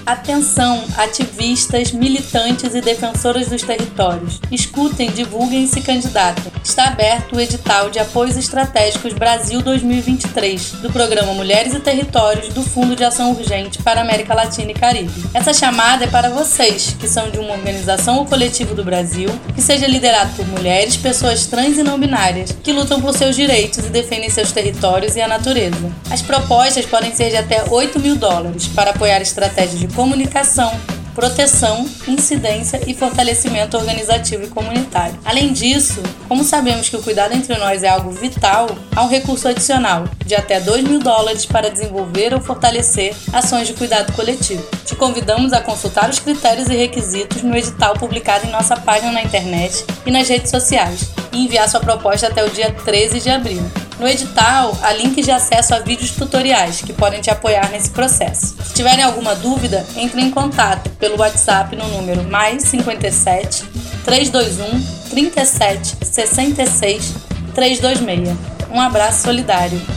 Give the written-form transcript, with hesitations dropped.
Atenção, ativistas, militantes e defensoras dos territórios. Escutem, divulguem e se candidatem. Está aberto o edital de Apoios Estratégicos Brasil 2023, do Programa Mulheres e Territórios do Fundo de Ação Urgente para a América Latina e Caribe. Essa chamada é para vocês, que são de uma organização ou coletivo do Brasil, que seja liderado por mulheres, pessoas trans e não binárias, que lutam por seus direitos e defendem seus territórios e a natureza. As propostas podem ser de até $8.000 para apoiar estratégias de comunicação, proteção, incidência e fortalecimento organizativo e comunitário. Além disso, como sabemos que o cuidado entre nós é algo vital, há um recurso adicional de até $2.000 para desenvolver ou fortalecer ações de cuidado coletivo. Te convidamos a consultar os critérios e requisitos no edital publicado em nossa página na internet e nas redes sociais e enviar sua proposta até o dia 13 de abril. No edital, há links de acesso a vídeos tutoriais que podem te apoiar nesse processo. Se tiverem alguma dúvida, entre em contato pelo WhatsApp no número +57 321 37 66 326. Um abraço solidário.